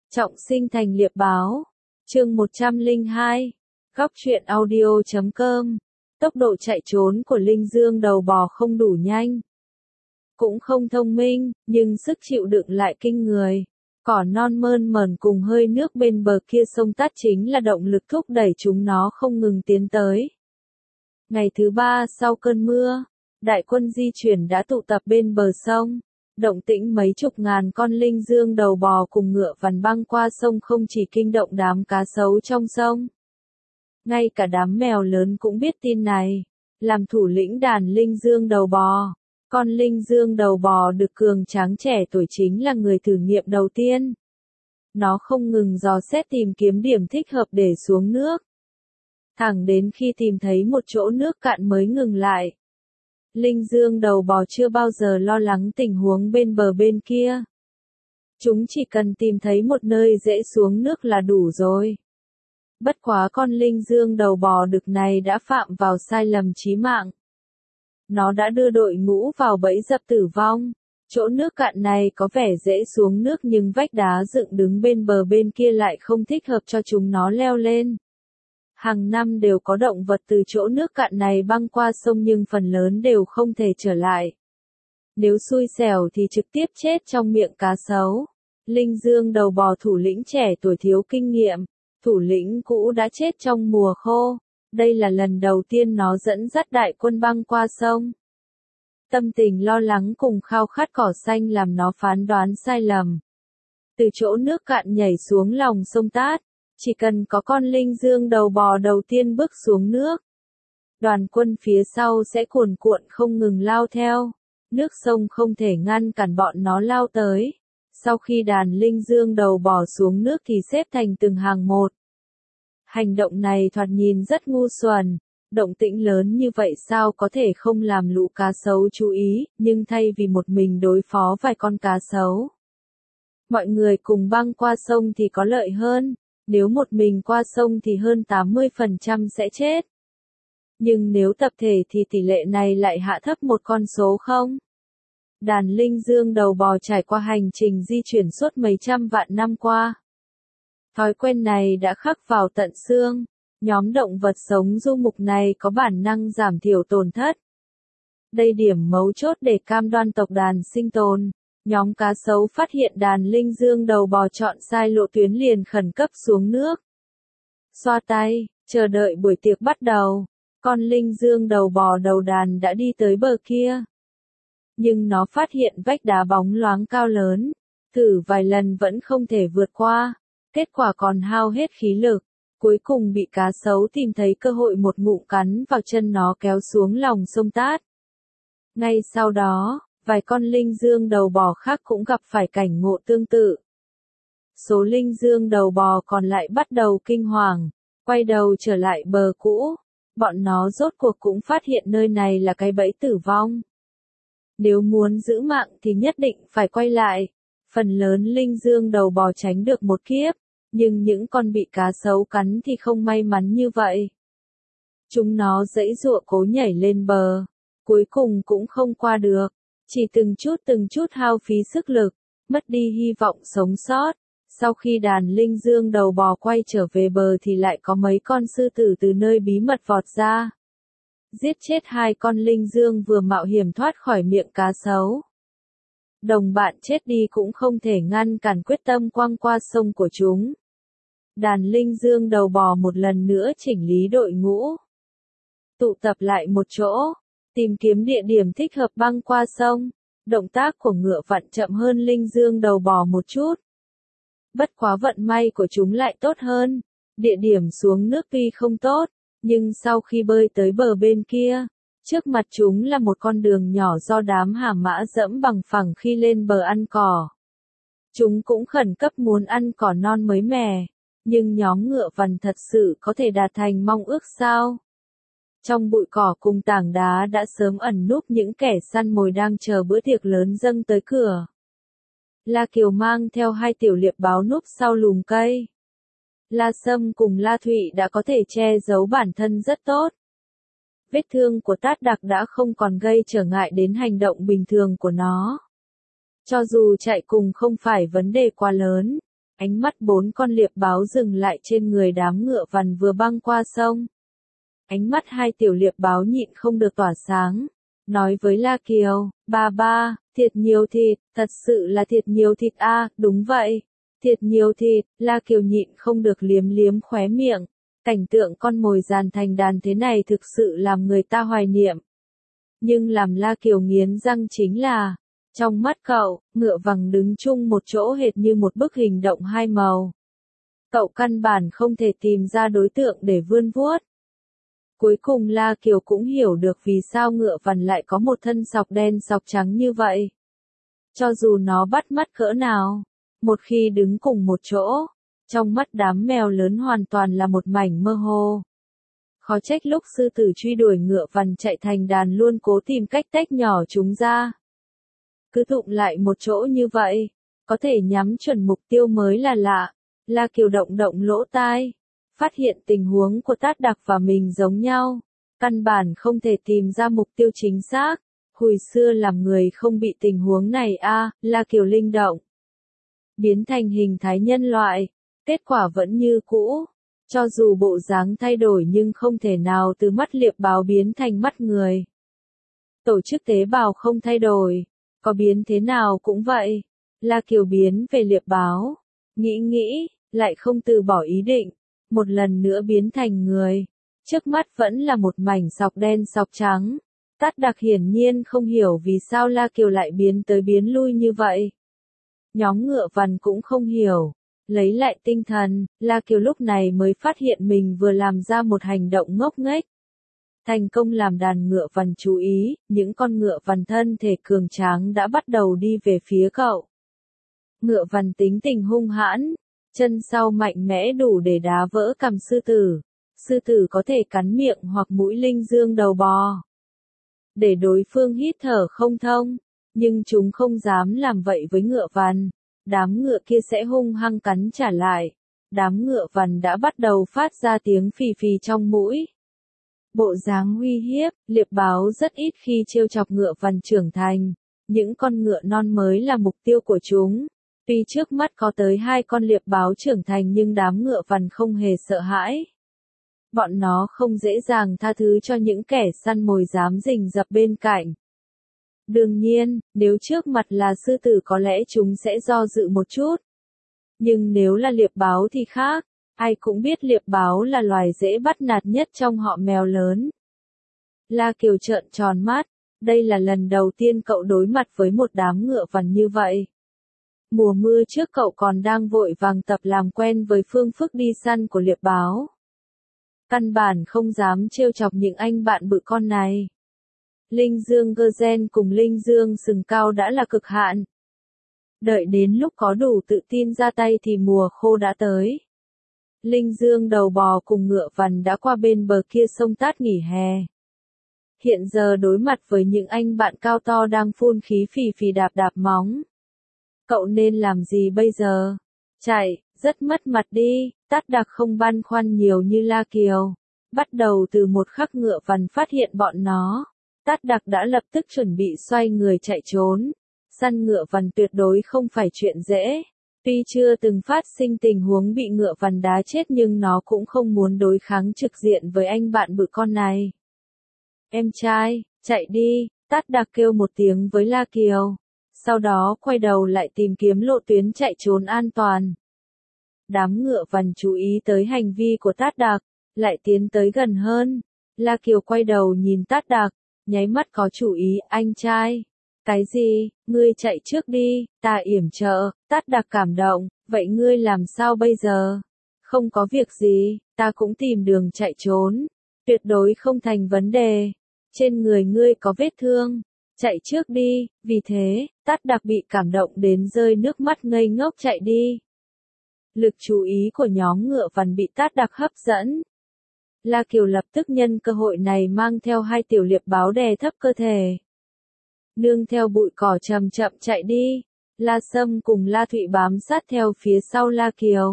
Trọng sinh thành liệp báo. Chương 102. Góc truyện audio.com. Tốc độ chạy trốn của Linh Dương đầu bò không đủ nhanh, cũng không thông minh, nhưng sức chịu đựng lại kinh người. Cỏ non mơn mởn cùng hơi nước bên bờ kia sông Tát chính là động lực thúc đẩy chúng nó không ngừng tiến tới. Ngày thứ 3 sau cơn mưa, đại quân di chuyển đã tụ tập bên bờ sông. Động tĩnh mấy chục ngàn con linh dương đầu bò cùng ngựa vằn băng qua sông không chỉ kinh động đám cá sấu trong sông. Ngay cả đám mèo lớn cũng biết tin này. Làm thủ lĩnh đàn linh dương đầu bò, con linh dương đầu bò được cường tráng trẻ tuổi chính là người thử nghiệm đầu tiên. Nó không ngừng dò xét tìm kiếm điểm thích hợp để xuống nước. Thẳng đến khi tìm thấy một chỗ nước cạn mới ngừng lại. Linh dương đầu bò chưa bao giờ lo lắng tình huống bên bờ bên kia. Chúng chỉ cần tìm thấy một nơi dễ xuống nước là đủ rồi. Bất quá con linh dương đầu bò đực này đã phạm vào sai lầm chí mạng. Nó đã đưa đội ngũ vào bẫy dập tử vong. Chỗ nước cạn này có vẻ dễ xuống nước nhưng vách đá dựng đứng bên bờ bên kia lại không thích hợp cho chúng nó leo lên. Hàng năm đều có động vật từ chỗ nước cạn này băng qua sông nhưng phần lớn đều không thể trở lại. Nếu xui xẻo thì trực tiếp chết trong miệng cá sấu. Linh dương đầu bò thủ lĩnh trẻ tuổi thiếu kinh nghiệm. Thủ lĩnh cũ đã chết trong mùa khô. Đây là lần đầu tiên nó dẫn dắt đại quân băng qua sông. Tâm tình lo lắng cùng khao khát cỏ xanh làm nó phán đoán sai lầm. Từ chỗ nước cạn nhảy xuống lòng sông Tát. Chỉ cần có con linh dương đầu bò đầu tiên bước xuống nước, đoàn quân phía sau sẽ cuồn cuộn không ngừng lao theo. Nước sông không thể ngăn cản bọn nó lao tới. Sau khi đàn linh dương đầu bò xuống nước thì xếp thành từng hàng một. Hành động này thoạt nhìn rất ngu xuẩn. Động tĩnh lớn như vậy sao có thể không làm lũ cá sấu chú ý, nhưng thay vì một mình đối phó vài con cá sấu, mọi người cùng băng qua sông thì có lợi hơn. Nếu một mình qua sông thì hơn 80% sẽ chết. Nhưng nếu tập thể thì tỷ lệ này lại hạ thấp một con số không. Đàn linh dương đầu bò trải qua hành trình di chuyển suốt mấy trăm vạn năm qua. Thói quen này đã khắc vào tận xương. Nhóm động vật sống du mục này có bản năng giảm thiểu tổn thất. Đây điểm mấu chốt để cam đoan tộc đàn sinh tồn. Nhóm cá sấu phát hiện đàn linh dương đầu bò chọn sai lộ tuyến liền khẩn cấp xuống nước. Xoa tay, chờ đợi buổi tiệc bắt đầu. Con linh dương đầu bò đầu đàn đã đi tới bờ kia. Nhưng nó phát hiện vách đá bóng loáng cao lớn. Thử vài lần vẫn không thể vượt qua. Kết quả còn hao hết khí lực. Cuối cùng bị cá sấu tìm thấy cơ hội một ngụm cắn vào chân nó kéo xuống lòng sông Tát. Ngay sau đó, vài con linh dương đầu bò khác cũng gặp phải cảnh ngộ tương tự. Số linh dương đầu bò còn lại bắt đầu kinh hoàng, quay đầu trở lại bờ cũ. Bọn nó rốt cuộc cũng phát hiện nơi này là cái bẫy tử vong. Nếu muốn giữ mạng thì nhất định phải quay lại. Phần lớn linh dương đầu bò tránh được một kiếp, nhưng những con bị cá sấu cắn thì không may mắn như vậy. Chúng nó giãy giụa cố nhảy lên bờ, cuối cùng cũng không qua được. Chỉ từng chút hao phí sức lực, mất đi hy vọng sống sót. Sau khi đàn linh dương đầu bò quay trở về bờ thì lại có mấy con sư tử từ nơi bí mật vọt ra. Giết chết hai con linh dương vừa mạo hiểm thoát khỏi miệng cá sấu. Đồng bạn chết đi cũng không thể ngăn cản quyết tâm quăng qua sông của chúng. Đàn linh dương đầu bò một lần nữa chỉnh lý đội ngũ. Tụ tập lại một chỗ. Tìm kiếm địa điểm thích hợp băng qua sông. Động tác của ngựa vặn chậm hơn linh dương đầu bò một chút. Bất quá vận may của chúng lại tốt hơn. Địa điểm xuống nước tuy không tốt, nhưng sau khi bơi tới bờ bên kia, trước mặt chúng là một con đường nhỏ do đám hà mã dẫm bằng phẳng khi lên bờ ăn cỏ. Chúng cũng khẩn cấp muốn ăn cỏ non mới mẻ, nhưng nhóm ngựa vằn thật sự có thể đạt thành mong ước sao? Trong bụi cỏ cùng tảng đá đã sớm ẩn núp những kẻ săn mồi đang chờ bữa tiệc lớn dâng tới cửa. La Kiều mang theo hai tiểu liệp báo núp sau lùm cây. La Sâm cùng La Thụy đã có thể che giấu bản thân rất tốt. Vết thương của Tát Đặc đã không còn gây trở ngại đến hành động bình thường của nó. Cho dù chạy cùng không phải vấn đề quá lớn, Ánh mắt 4 con liệp báo dừng lại trên người đám ngựa vằn vừa băng qua sông. Ánh mắt 2 tiểu liệp báo nhịn không được tỏa sáng. Nói với La Kiều, ba, thiệt nhiều thịt, thật sự là thiệt nhiều thịt a, đúng vậy. Thiệt nhiều thịt, La Kiều nhịn không được liếm liếm khóe miệng. Cảnh tượng con mồi dàn thành đàn thế này thực sự làm người ta hoài niệm. Nhưng làm La Kiều nghiến răng chính là, trong mắt cậu, ngựa vằn đứng chung một chỗ hệt như một bức hình động hai màu. Cậu căn bản không thể tìm ra đối tượng để vươn vuốt. Cuối cùng La Kiều cũng hiểu được vì sao ngựa vằn lại có một thân sọc đen sọc trắng như vậy. Cho dù nó bắt mắt cỡ nào, một khi đứng cùng một chỗ, trong mắt đám mèo lớn hoàn toàn là một mảnh mơ hồ. Khó trách lúc sư tử truy đuổi ngựa vằn chạy thành đàn luôn cố tìm cách tách nhỏ chúng ra. Cứ tụng lại một chỗ như vậy, có thể nhắm chuẩn mục tiêu mới là lạ. La Kiều động động lỗ tai, phát hiện tình huống của Tát Đặc và mình giống nhau, căn bản không thể tìm ra mục tiêu chính xác. Hồi xưa làm người không bị tình huống này a, La Kiều linh động, biến thành hình thái nhân loại, kết quả vẫn như cũ. Cho dù bộ dáng thay đổi nhưng không thể nào từ mắt liệp báo biến thành mắt người. Tổ chức tế bào không thay đổi, có biến thế nào cũng vậy. La Kiều biến về liệp báo, nghĩ, lại không từ bỏ ý định, một lần nữa biến thành người. Trước mắt vẫn là một mảnh sọc đen sọc trắng. Tát Đặc hiển nhiên không hiểu vì sao La Kiều lại biến tới biến lui như vậy. Nhóm ngựa vằn cũng không hiểu. Lấy lại tinh thần, La Kiều lúc này mới phát hiện mình vừa làm ra một hành động ngốc nghếch. Thành công làm đàn ngựa vằn chú ý, những con ngựa vằn thân thể cường tráng đã bắt đầu đi về phía cậu. Ngựa vằn tính tình hung hãn, chân sau mạnh mẽ đủ để đá vỡ cằm sư tử. Sư tử có thể cắn miệng hoặc mũi linh dương đầu bò, để đối phương hít thở không thông, nhưng chúng không dám làm vậy với ngựa vằn. Đám ngựa kia sẽ hung hăng cắn trả lại. Đám ngựa vằn đã bắt đầu phát ra tiếng phì phì trong mũi. Bộ dáng uy hiếp, liệp báo rất ít khi trêu chọc ngựa vằn trưởng thành. Những con ngựa non mới là mục tiêu của chúng. Tuy trước mắt có tới 2 con liệp báo trưởng thành nhưng đám ngựa vằn không hề sợ hãi. Bọn nó không dễ dàng tha thứ cho những kẻ săn mồi dám rình rập bên cạnh. Đương nhiên, nếu trước mặt là sư tử có lẽ chúng sẽ do dự một chút. Nhưng nếu là liệp báo thì khác, ai cũng biết liệp báo là loài dễ bắt nạt nhất trong họ mèo lớn. La Kiều trợn tròn mắt, đây là lần đầu tiên cậu đối mặt với một đám ngựa vằn như vậy. Mùa mưa trước cậu còn đang vội vàng tập làm quen với phương thức đi săn của liệp báo. Căn bản không dám trêu chọc những anh bạn bự con này. Linh dương gơ gen cùng linh dương sừng cao đã là cực hạn. Đợi đến lúc có đủ tự tin ra tay thì mùa khô đã tới. Linh dương đầu bò cùng ngựa vằn đã qua bên bờ kia sông Tát nghỉ hè. Hiện giờ đối mặt với những anh bạn cao to đang phun khí phì phì đạp đạp móng. Cậu nên làm gì bây giờ? Chạy, rất mất mặt đi. Tát Đặc không băn khoăn nhiều như La Kiều. Bắt đầu từ một khắc ngựa vằn phát hiện bọn nó, Tát Đặc đã lập tức chuẩn bị xoay người chạy trốn. Săn ngựa vằn tuyệt đối không phải chuyện dễ. Tuy chưa từng phát sinh tình huống bị ngựa vằn đá chết nhưng nó cũng không muốn đối kháng trực diện với anh bạn bự con này. Em trai, chạy đi, Tát Đặc kêu một tiếng với La Kiều. Sau đó quay đầu lại tìm kiếm lộ tuyến chạy trốn an toàn. Đám ngựa vằn chú ý tới hành vi của Tát Đặc, lại tiến tới gần hơn. La Kiều quay đầu nhìn Tát Đặc, nháy mắt có chủ ý, anh trai. Cái gì, ngươi chạy trước đi, ta yểm trợ. Tát Đặc cảm động, vậy ngươi làm sao bây giờ? Không có việc gì, ta cũng tìm đường chạy trốn. Tuyệt đối không thành vấn đề. Trên người ngươi có vết thương. Chạy trước đi, vì thế, Tát Đặc bị cảm động đến rơi nước mắt ngây ngốc chạy đi. Lực chú ý của nhóm ngựa vằn bị Tát Đặc hấp dẫn. La Kiều lập tức nhân cơ hội này mang theo 2 tiểu liệp báo đè thấp cơ thể. Nương theo bụi cỏ chậm chậm chạy đi. La Sâm cùng La Thụy bám sát theo phía sau La Kiều.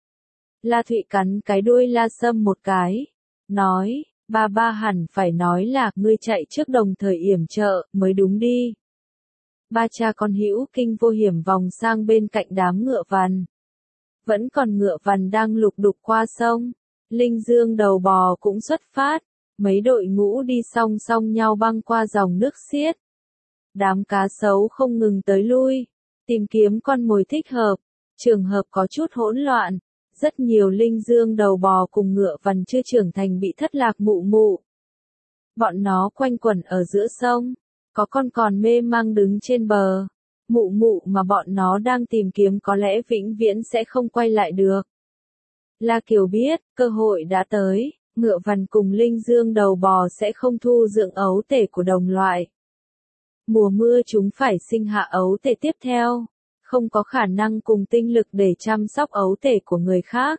La Thụy cắn cái đuôi La Sâm một cái. Nói, ba hẳn phải nói là ngươi chạy trước đồng thời yểm trợ mới đúng đi. Ba cha con hữu kinh vô hiểm vòng sang bên cạnh đám ngựa vằn. Vẫn còn ngựa vằn đang lục đục qua sông. Linh Dương đầu bò cũng xuất phát. Mấy đội ngũ đi song song nhau băng qua dòng nước xiết. Đám cá sấu không ngừng tới lui, tìm kiếm con mồi thích hợp. Trường hợp có chút hỗn loạn. Rất nhiều linh dương đầu bò cùng ngựa vằn chưa trưởng thành bị thất lạc mụ mụ. Bọn nó quanh quẩn ở giữa sông. Có con còn mê mang đứng trên bờ. Mụ mụ mà bọn nó đang tìm kiếm có lẽ vĩnh viễn sẽ không quay lại được. La Kiều biết, cơ hội đã tới, ngựa vằn cùng linh dương đầu bò sẽ không thu dưỡng ấu tể của đồng loại. Mùa mưa chúng phải sinh hạ ấu tể tiếp theo, không có khả năng cùng tinh lực để chăm sóc ấu tể của người khác.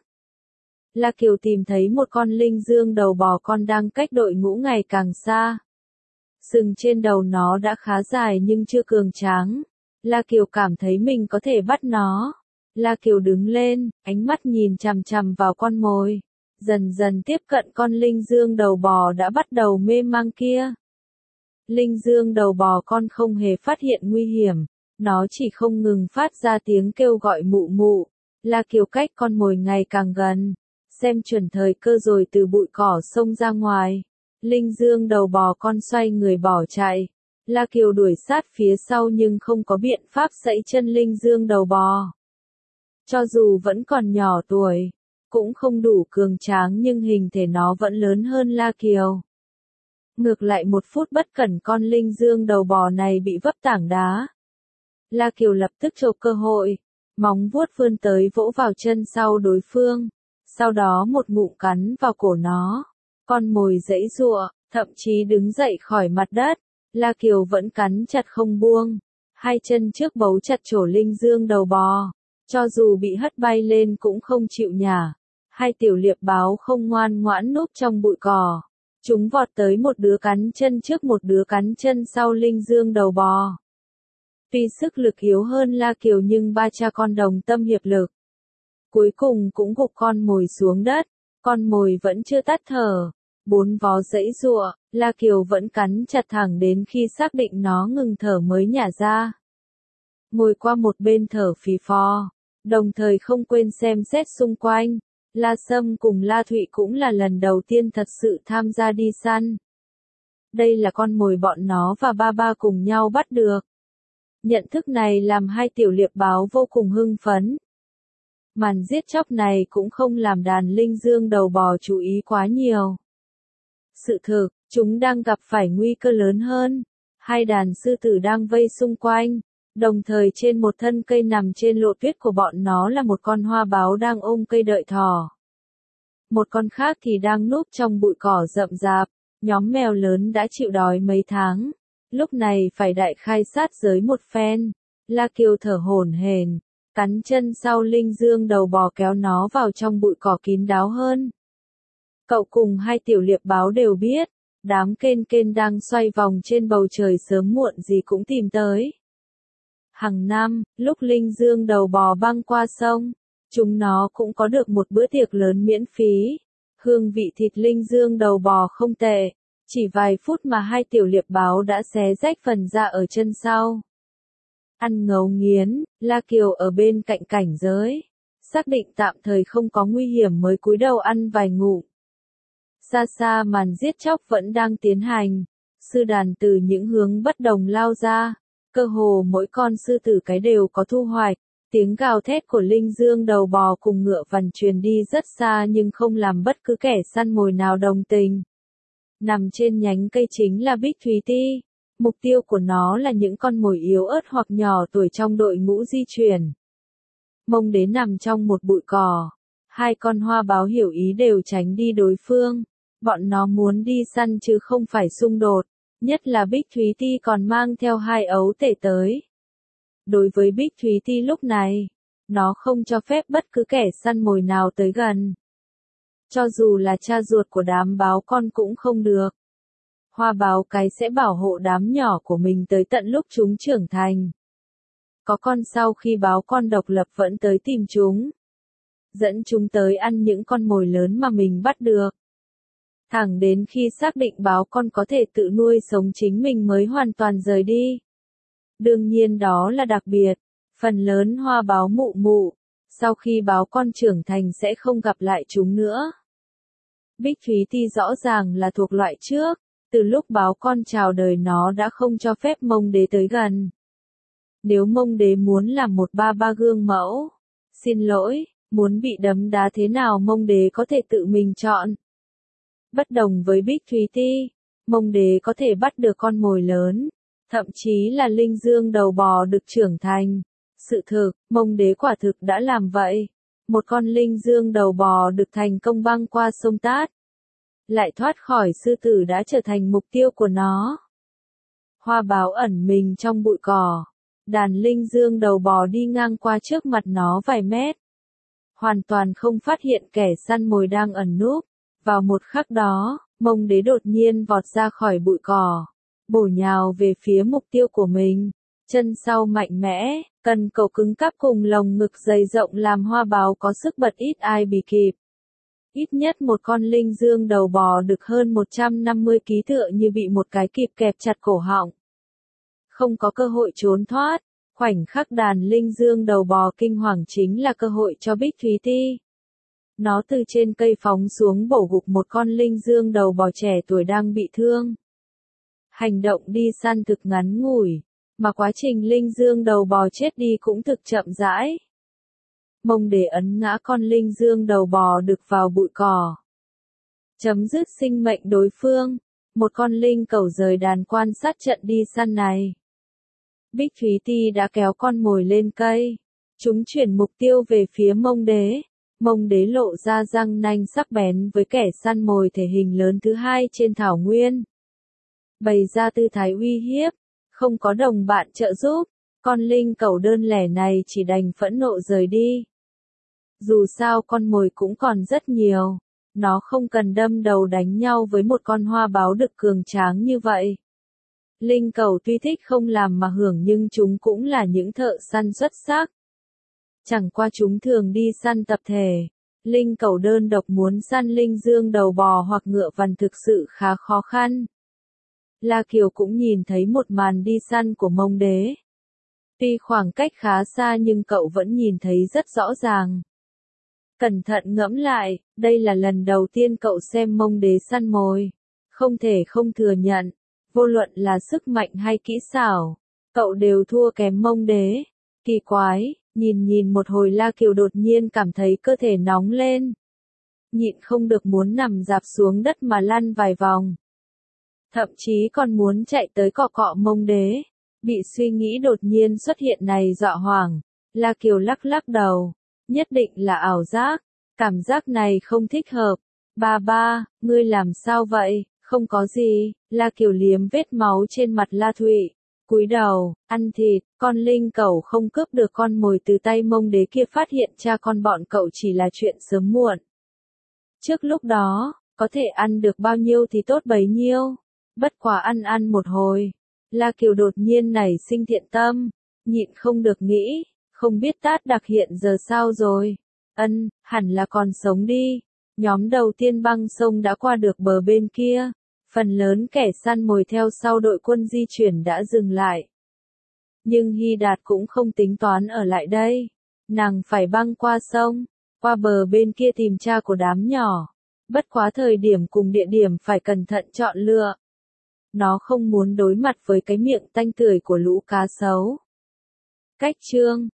La Kiều tìm thấy một con linh dương đầu bò con đang cách đội ngũ ngày càng xa. Sừng trên đầu nó đã khá dài nhưng chưa cường tráng. La Kiều cảm thấy mình có thể bắt nó. La Kiều đứng lên, ánh mắt nhìn chằm chằm vào con mồi. Dần dần tiếp cận con linh dương đầu bò đã bắt đầu mê mang kia. Linh dương đầu bò con không hề phát hiện nguy hiểm. Nó chỉ không ngừng phát ra tiếng kêu gọi mụ mụ. La Kiều cách con mồi ngày càng gần. Xem chuẩn thời cơ rồi từ bụi cỏ xông ra ngoài. Linh dương đầu bò con xoay người bỏ chạy. La Kiều đuổi sát phía sau nhưng không có biện pháp sẫy chân linh dương đầu bò. Cho dù vẫn còn nhỏ tuổi, cũng không đủ cường tráng nhưng hình thể nó vẫn lớn hơn La Kiều. Ngược lại một phút bất cẩn con linh dương đầu bò này bị vấp tảng đá. La Kiều lập tức chộp cơ hội, móng vuốt vươn tới vỗ vào chân sau đối phương, sau đó một ngụm cắn vào cổ nó. Con mồi giãy giụa, thậm chí đứng dậy khỏi mặt đất. La Kiều vẫn cắn chặt không buông, hai chân trước bấu chặt chổ linh dương đầu bò, cho dù bị hất bay lên cũng không chịu nhả. Hai tiểu liệp báo không ngoan ngoãn núp trong bụi cỏ, chúng vọt tới một đứa cắn chân trước một đứa cắn chân sau linh dương đầu bò. Tuy sức lực yếu hơn La Kiều nhưng ba cha con đồng tâm hiệp lực. Cuối cùng cũng gục con mồi xuống đất, con mồi vẫn chưa tắt thở. Bốn vó giãy giụa, La Kiều vẫn cắn chặt thẳng đến khi xác định nó ngừng thở mới nhả ra. Ngồi qua một bên thở phì phò, đồng thời không quên xem xét xung quanh. La Sâm cùng La Thụy cũng là lần đầu tiên thật sự tham gia đi săn. Đây là con mồi bọn nó và ba ba cùng nhau bắt được. Nhận thức này làm hai tiểu liệp báo vô cùng hưng phấn. Màn giết chóc này cũng không làm đàn linh dương đầu bò chú ý quá nhiều. Sự thực, chúng đang gặp phải nguy cơ lớn hơn. Hai đàn sư tử đang vây xung quanh, đồng thời trên một thân cây nằm trên lộ tuyết của bọn nó là một con hoa báo đang ôm cây đợi thỏ. Một con khác thì đang núp trong bụi cỏ rậm rạp, nhóm mèo lớn đã chịu đói mấy tháng. Lúc này phải đại khai sát giới một phen. La Kiều thở hổn hển, cắn chân sau linh dương đầu bò kéo nó vào trong bụi cỏ kín đáo hơn. Cậu cùng hai tiểu liệp báo đều biết, đám kên kên đang xoay vòng trên bầu trời sớm muộn gì cũng tìm tới. Hàng năm, lúc linh dương đầu bò băng qua sông, chúng nó cũng có được một bữa tiệc lớn miễn phí. Hương vị thịt linh dương đầu bò không tệ, chỉ vài phút mà hai tiểu liệp báo đã xé rách phần da ở chân sau. Ăn ngấu nghiến, La Kiều ở bên cạnh cảnh giới, xác định tạm thời không có nguy hiểm mới cúi đầu ăn vài ngụm. Xa xa màn giết chóc vẫn đang tiến hành, sư đàn từ những hướng bất đồng lao ra, cơ hồ mỗi con sư tử cái đều có thu hoạch. Tiếng gào thét của linh dương đầu bò cùng ngựa vằn truyền đi rất xa nhưng không làm bất cứ kẻ săn mồi nào đồng tình. Nằm trên nhánh cây chính là Bích Thúy Ti. Mục tiêu của nó là những con mồi yếu ớt hoặc nhỏ tuổi trong đội ngũ di chuyển. Mông đế nằm trong một bụi cỏ. Hai con hoa báo hiểu ý đều tránh đi đối phương. Bọn nó muốn đi săn chứ không phải xung đột. Nhất là Bích Thúy Ti còn mang theo hai ấu tể tới. Đối với Bích Thúy Ti lúc này, nó không cho phép bất cứ kẻ săn mồi nào tới gần. Cho dù là cha ruột của đám báo con cũng không được. Hoa báo cái sẽ bảo hộ đám nhỏ của mình tới tận lúc chúng trưởng thành. Có con sau khi báo con độc lập vẫn tới tìm chúng. Dẫn chúng tới ăn những con mồi lớn mà mình bắt được. Thẳng đến khi xác định báo con có thể tự nuôi sống chính mình mới hoàn toàn rời đi. Đương nhiên đó là đặc biệt, phần lớn hoa báo mụ mụ, Sau khi báo con trưởng thành sẽ không gặp lại chúng nữa. Bích Thúy Ti rõ ràng là thuộc loại trước, từ lúc báo con chào đời nó đã không cho phép Mông Đế tới gần. Nếu Mông Đế muốn làm một ba ba gương mẫu, xin lỗi, muốn bị đấm đá thế nào Mông Đế có thể tự mình chọn. Bất đồng với Bích Thúy Ti, Mông Đế có thể bắt được con mồi lớn, thậm chí là linh dương đầu bò được trưởng thành. Sự thực, Mông Đế quả thực đã làm vậy. Một con linh dương đầu bò được thành công băng qua sông Tát, lại thoát khỏi sư tử đã trở thành mục tiêu của nó. Hoa báo ẩn mình trong bụi cỏ, đàn linh dương đầu bò đi ngang qua trước mặt nó vài mét. Hoàn toàn không phát hiện kẻ săn mồi đang ẩn núp. Vào một khắc đó, Mông Đế đột nhiên vọt ra khỏi bụi cỏ, bổ nhào về phía mục tiêu của mình. Chân sau mạnh mẽ, cần cầu cứng cáp cùng lồng ngực dày rộng làm hoa báo có sức bật ít ai bì kịp. Ít nhất một con linh dương đầu bò được hơn 150 kg tựa như bị một cái kịp kẹp chặt cổ họng. Không có cơ hội trốn thoát, khoảnh khắc đàn linh dương đầu bò kinh hoàng chính là cơ hội cho Bích Thúy Ti. Nó từ trên cây phóng xuống bổ gục một con linh dương đầu bò trẻ tuổi đang bị thương. Hành động đi săn thực ngắn ngủi, mà quá trình linh dương đầu bò chết đi cũng thực chậm rãi. Mông Đế ấn ngã con linh dương đầu bò đực vào bụi cỏ. Chấm dứt sinh mệnh đối phương, một con linh cẩu rời đàn quan sát trận đi săn này. Bích Thúy Ti đã kéo con mồi lên cây. Chúng chuyển mục tiêu về phía Mông Đế. Mông Đế lộ ra răng nanh sắc bén với kẻ săn mồi thể hình lớn thứ hai trên thảo nguyên. Bày ra tư thái uy hiếp, không có đồng bạn trợ giúp, con linh cẩu đơn lẻ này chỉ đành phẫn nộ rời đi. Dù sao con mồi cũng còn rất nhiều, nó không cần đâm đầu đánh nhau với một con hoa báo đực cường tráng như vậy. Linh cẩu tuy thích không làm mà hưởng nhưng chúng cũng là những thợ săn xuất sắc. Chẳng qua chúng thường đi săn tập thể. Linh cẩu đơn độc muốn săn linh dương đầu bò hoặc ngựa vằn thực sự khá khó khăn. La Kiều cũng nhìn thấy một màn đi săn của Mông Đế. Tuy khoảng cách khá xa nhưng cậu vẫn nhìn thấy rất rõ ràng. Cẩn thận ngẫm lại, đây là lần đầu tiên cậu xem Mông Đế săn mồi. Không thể không thừa nhận, vô luận là sức mạnh hay kỹ xảo, cậu đều thua kém Mông Đế. Kỳ quái, nhìn một hồi La Kiều đột nhiên cảm thấy cơ thể nóng lên. Nhịn không được muốn nằm rạp xuống đất mà lăn vài vòng. Thậm chí còn muốn chạy tới cọ cọ Mông Đế. Bị suy nghĩ đột nhiên xuất hiện này dọa hoảng. La Kiều lắc lắc đầu. Nhất định là ảo giác. Cảm giác này không thích hợp. Ba, ngươi làm sao vậy? Không có gì. La Kiều liếm vết máu trên mặt La Thụy. Cúi đầu, ăn thịt, con linh cẩu không cướp được con mồi từ tay Mông Đế kia phát hiện cha con bọn cậu chỉ là chuyện sớm muộn. Trước lúc đó, có thể ăn được bao nhiêu thì tốt bấy nhiêu. Bất quá ăn một hồi. La Kiều đột nhiên nảy sinh thiện tâm, nhịn không được nghĩ, không biết Tát Đặc hiện giờ sao rồi. Hẳn là còn sống đi. Nhóm đầu tiên băng sông đã qua được bờ bên kia. Phần lớn kẻ săn mồi theo sau đội quân di chuyển đã dừng lại. Nhưng Hy Đạt cũng không tính toán ở lại đây. Nàng phải băng qua sông, qua bờ bên kia tìm cha của đám nhỏ. Bất quá thời điểm cùng địa điểm phải cẩn thận chọn lựa. Nó không muốn đối mặt với cái miệng tanh tưởi của lũ cá sấu. Cách chương